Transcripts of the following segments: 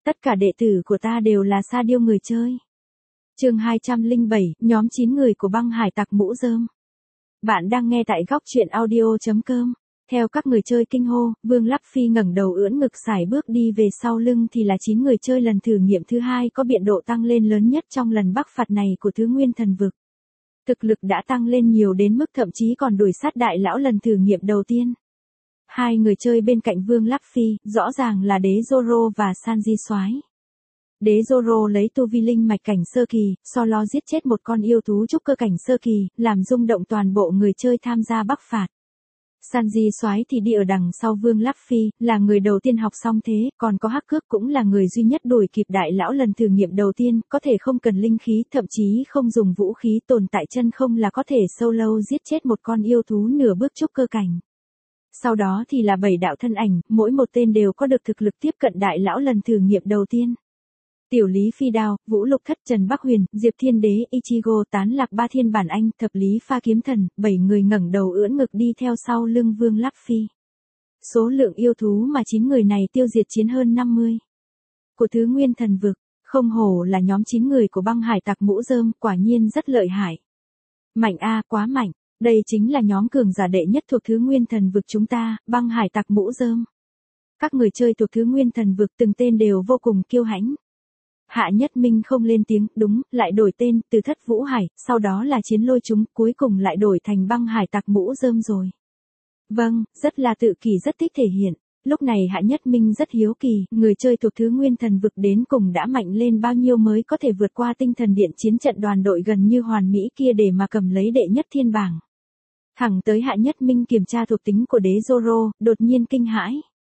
Tất cả đệ tử của ta đều là sa điêu người chơi. Chương 207, nhóm 9 người của băng hải tặc mũ rơm. Bạn đang nghe tại góc truyện audio.com. Theo các người chơi kinh hô, Vương Lắp Phi ngẩng đầu ưỡn ngực sải bước đi về sau lưng thì là 9 người chơi lần thử nghiệm thứ hai có biện độ tăng lên lớn nhất trong lần bắc phạt này của Thứ Nguyên Thần Vực. Thực lực đã tăng lên nhiều đến mức thậm chí còn đuổi sát đại lão lần thử nghiệm đầu tiên. Hai người chơi bên cạnh Vương Lắp Phi, rõ ràng là Đế Zoro và Sanji Soái. Đế Zoro lấy tu vi linh mạch cảnh sơ kỳ, so lo giết chết một con yêu thú trúc cơ cảnh sơ kỳ, làm rung động toàn bộ người chơi tham gia bắc phạt. Sanji Soái thì đi ở đằng sau Vương Lắp Phi, là người đầu tiên học xong thế, còn có Hắc Cước cũng là người duy nhất đuổi kịp đại lão lần thử nghiệm đầu tiên, có thể không cần linh khí, thậm chí không dùng vũ khí, tồn tại chân không là có thể solo giết chết một con yêu thú nửa bước trúc cơ cảnh. Sau đó thì là 7 đạo thân ảnh, mỗi một tên đều có được thực lực tiếp cận đại lão lần thử nghiệm đầu tiên. Tiểu Lý Phi Đao, Vũ Lục Thất, Trần Bắc Huyền, Diệp Thiên Đế, Ichigo, Tán Lạc Ba Thiên Bản Anh, Thập Lý Pha Kiếm Thần, 7 người ngẩng đầu ưỡn ngực đi theo sau lưng Vương Lắp Phi. Số lượng yêu thú mà 9 người này tiêu diệt chiến hơn 50. Của Thứ Nguyên Thần Vực, không hổ là nhóm 9 người của băng hải tặc mũ rơm, quả nhiên rất lợi hại. Mạnh a, quá mạnh, đây chính là nhóm cường giả đệ nhất thuộc Thứ Nguyên Thần Vực chúng ta, băng hải tặc mũ rơm. Các người chơi thuộc Thứ Nguyên Thần Vực từng tên đều vô cùng kiêu hãnh. Hạ Nhất Minh không lên tiếng, đúng, lại đổi tên, từ Thất Vũ Hải, sau đó là Chiến Lôi chúng, cuối cùng lại đổi thành băng hải tặc mũ rơm rồi. Vâng, rất là tự kỷ, rất thích thể hiện. Lúc này Hạ Nhất Minh rất hiếu kỳ, người chơi thuộc Thứ Nguyên Thần Vực đến cùng đã mạnh lên bao nhiêu mới có thể vượt qua Tinh Thần Điện chiến trận đoàn đội gần như hoàn mỹ kia để mà cầm lấy đệ nhất thiên bảng. Thẳng tới Hạ Nhất Minh kiểm tra thuộc tính của Đế Zoro, đột nhiên kinh hãi.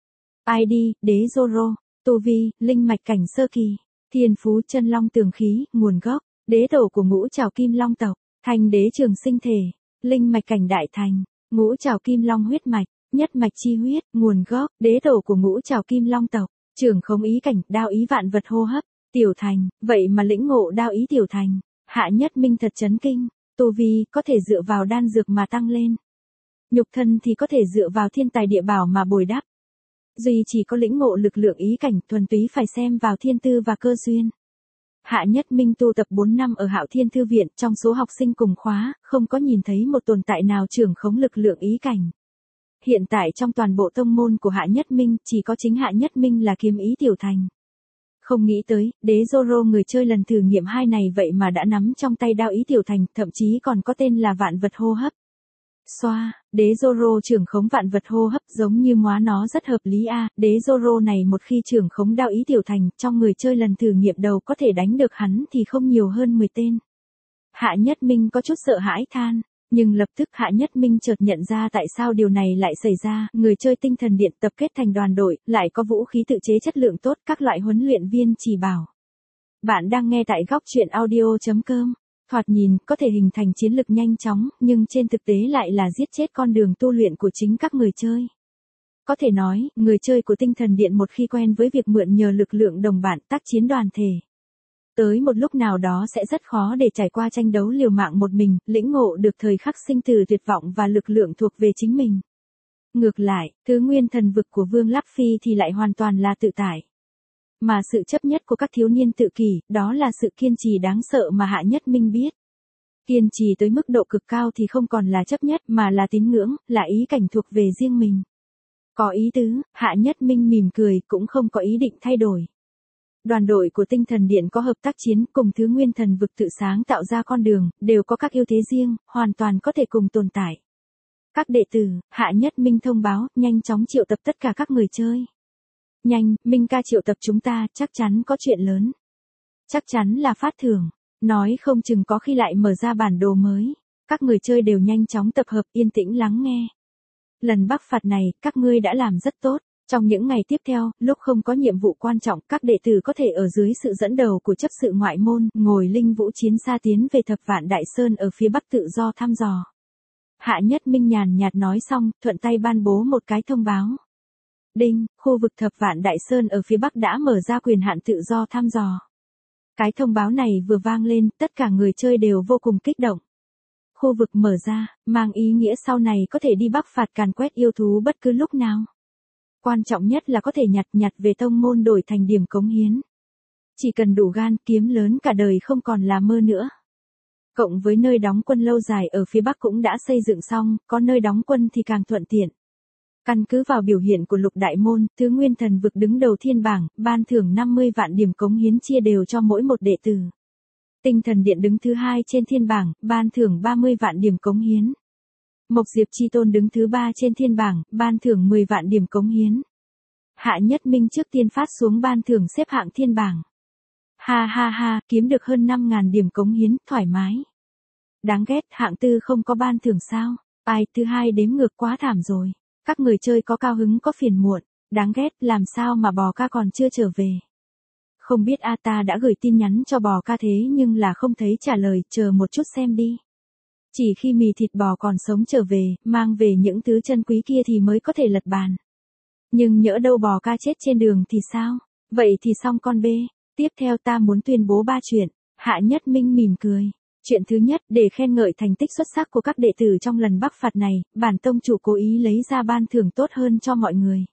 ID, Đế Zoro, tu vi, linh mạch cảnh sơ kỳ. Thiên phú chân long tường khí, nguồn gốc, đế tổ của ngũ trảo kim long tộc, thành đế trường sinh thể, linh mạch cảnh đại thành, ngũ trảo kim long huyết mạch, nhất mạch chi huyết, nguồn gốc, đế tổ của ngũ trảo kim long tộc, trưởng không ý cảnh, đao ý vạn vật hô hấp, tiểu thành, vậy mà lĩnh ngộ đao ý tiểu thành, Hạ Nhất Minh thật chấn kinh, tu vi có thể dựa vào đan dược mà tăng lên. Nhục thân thì có thể dựa vào thiên tài địa bảo mà bồi đắp. Duy chỉ có lĩnh ngộ lực lượng ý cảnh thuần túy phải xem vào thiên tư và cơ duyên. Hạ Nhất Minh tu tập 4 năm ở Hạo Thiên Thư Viện, trong số học sinh cùng khóa, không có nhìn thấy một tồn tại nào trưởng khống lực lượng ý cảnh. Hiện tại trong toàn bộ tông môn của Hạ Nhất Minh, chỉ có chính Hạ Nhất Minh là kiếm ý tiểu thành. Không nghĩ tới, Đế Zoro người chơi lần thử nghiệm 2 này vậy mà đã nắm trong tay đao ý tiểu thành, thậm chí còn có tên là vạn vật hô hấp. Xoa, Đế Zoro trưởng khống vạn vật hô hấp giống như móa nó rất hợp lý a. Đế Zoro này một khi trưởng khống đao ý tiểu thành, trong người chơi lần thử nghiệm đầu có thể đánh được hắn thì không nhiều hơn 10 tên. Hạ Nhất Minh có chút sợ hãi than, nhưng lập tức Hạ Nhất Minh chợt nhận ra tại sao điều này lại xảy ra, người chơi Tinh Thần Điện tập kết thành đoàn đội, lại có vũ khí tự chế chất lượng tốt, các loại huấn luyện viên chỉ bảo. Bạn đang nghe tại góc truyện audio.com. Thoạt nhìn, có thể hình thành chiến lực nhanh chóng, nhưng trên thực tế lại là giết chết con đường tu luyện của chính các người chơi. Có thể nói, người chơi của Tinh Thần Điện một khi quen với việc mượn nhờ lực lượng đồng bạn tác chiến đoàn thể. Tới một lúc nào đó sẽ rất khó để trải qua tranh đấu liều mạng một mình, lĩnh ngộ được thời khắc sinh tử tuyệt vọng và lực lượng thuộc về chính mình. Ngược lại, Thứ Nguyên Thần Vực của Vương Lắp Phi thì lại hoàn toàn là tự tại. Mà sự chấp nhất của các thiếu niên tự kỷ, đó là sự kiên trì đáng sợ mà Hạ Nhất Minh biết. Kiên trì tới mức độ cực cao thì không còn là chấp nhất mà là tín ngưỡng, là ý cảnh thuộc về riêng mình. Có ý tứ, Hạ Nhất Minh mỉm cười, cũng không có ý định thay đổi. Đoàn đội của Tinh Thần Điện có hợp tác chiến cùng Thứ Nguyên Thần Vực tự sáng tạo ra con đường, đều có các ưu thế riêng, hoàn toàn có thể cùng tồn tại. Các đệ tử, Hạ Nhất Minh thông báo, nhanh chóng triệu tập tất cả các người chơi. Nhanh, Minh ca triệu tập chúng ta, chắc chắn có chuyện lớn. Chắc chắn là phát thưởng, nói không chừng có khi lại mở ra bản đồ mới. Các người chơi đều nhanh chóng tập hợp, yên tĩnh lắng nghe. Lần bắc phạt này, các ngươi đã làm rất tốt. Trong những ngày tiếp theo, lúc không có nhiệm vụ quan trọng, các đệ tử có thể ở dưới sự dẫn đầu của chấp sự ngoại môn, ngồi linh vũ chiến xa tiến về Thập Vạn Đại Sơn ở phía bắc tự do thăm dò. Hạ Nhất Minh nhàn nhạt nói xong, thuận tay ban bố một cái thông báo. Đinh, khu vực Thập Vạn Đại Sơn ở phía bắc đã mở ra quyền hạn tự do thăm dò. Cái thông báo này vừa vang lên, tất cả người chơi đều vô cùng kích động. Khu vực mở ra, mang ý nghĩa sau này có thể đi bắc phạt càn quét yêu thú bất cứ lúc nào. Quan trọng nhất là có thể nhặt về tông môn đổi thành điểm cống hiến. Chỉ cần đủ gan, kiếm lớn cả đời không còn là mơ nữa. Cộng với nơi đóng quân lâu dài ở phía Bắc cũng đã xây dựng xong, có nơi đóng quân thì càng thuận tiện. Căn cứ vào biểu hiện của Lục Đại Môn, Thứ Nguyên Thần Vực đứng đầu thiên bảng, ban thưởng 50 vạn điểm cống hiến chia đều cho mỗi một đệ tử. Tinh Thần Điện đứng thứ 2 trên thiên bảng, ban thưởng 30 vạn điểm cống hiến. Mộc Diệp Chi Tôn đứng thứ 3 trên thiên bảng, ban thưởng 10 vạn điểm cống hiến. Hạ Nhất Minh trước tiên phát xuống ban thưởng xếp hạng thiên bảng. Ha ha ha, kiếm được hơn 5.000 điểm cống hiến, thoải mái. Đáng ghét, hạng tư không có ban thưởng sao? Ai, thứ 2 đếm ngược quá thảm rồi. Các người chơi có cao hứng có phiền muộn, đáng ghét, làm sao mà bò ca còn chưa trở về. Không biết ta đã gửi tin nhắn cho bò ca thế nhưng là không thấy trả lời, chờ một chút xem đi. Chỉ khi mì thịt bò còn sống trở về, mang về những thứ chân quý kia thì mới có thể lật bàn. Nhưng nhỡ đâu bò ca chết trên đường thì sao? Vậy thì xong con bê. Tiếp theo ta muốn tuyên bố 3 chuyện. Hạ Nhất Minh mỉm cười. Chuyện thứ nhất, để khen ngợi thành tích xuất sắc của các đệ tử trong lần bắc phạt này, bản tông chủ cố ý lấy ra ban thưởng tốt hơn cho mọi người.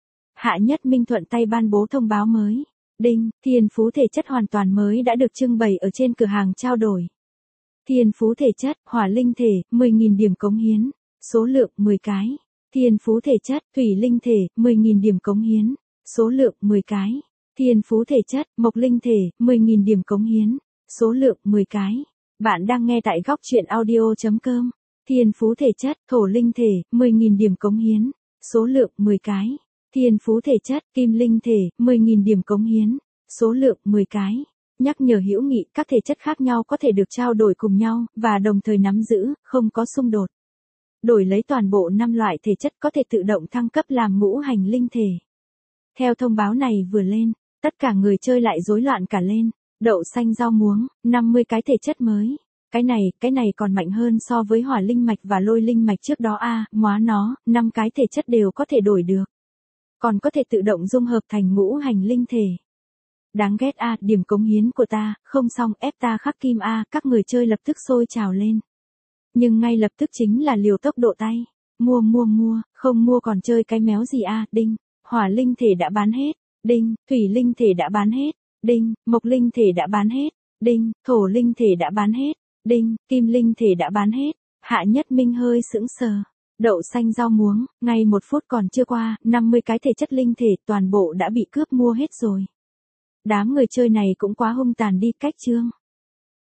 Hạ Nhất Minh thuận tay ban bố thông báo mới. Đinh, thiên phú thể chất hoàn toàn mới đã được trưng bày ở trên cửa hàng trao đổi. Thiên phú thể chất, hỏa linh thể, 10.000 điểm cống hiến. Số lượng 10 cái. Thiên phú thể chất, thủy linh thể, 10.000 điểm cống hiến. Số lượng 10 cái. Thiên phú thể chất, mộc linh thể, 10.000 điểm cống hiến. Số lượng 10 cái. Bạn đang nghe tại góc truyện audio.com. Thiên phú thể chất, thổ linh thể, 10.000 điểm cống hiến. Số lượng 10 cái. Thiên phú thể chất, kim linh thể, 10.000 điểm cống hiến. Số lượng 10 cái. Nhắc nhở hữu nghị, các thể chất khác nhau có thể được trao đổi cùng nhau, và đồng thời nắm giữ, không có xung đột. Đổi lấy toàn bộ 5 loại thể chất có thể tự động thăng cấp làm ngũ hành linh thể. Theo thông báo này vừa lên, tất cả người chơi lại rối loạn cả lên. Đậu xanh rau muống, 50 cái thể chất mới. Cái này còn mạnh hơn so với hỏa linh mạch và lôi linh mạch trước đó móa nó, 5 cái thể chất đều có thể đổi được. Còn có thể tự động dung hợp thành ngũ hành linh thể. Đáng ghét điểm cống hiến của ta, không xong ép ta khắc kim các người chơi lập tức sôi trào lên. Nhưng ngay lập tức chính là liều tốc độ tay. Mua, không mua còn chơi cái méo gì đinh, hỏa linh thể đã bán hết, đinh, thủy linh thể đã bán hết, đinh, mộc linh thể đã bán hết, đinh, thổ linh thể đã bán hết, đinh, kim linh thể đã bán hết. Hạ Nhất Minh hơi sững sờ. Đậu xanh rau muống, ngay 1 phút còn chưa qua, 50 cái thể chất linh thể toàn bộ đã bị cướp mua hết rồi. Đám người chơi này cũng quá hung tàn đi, cách chương.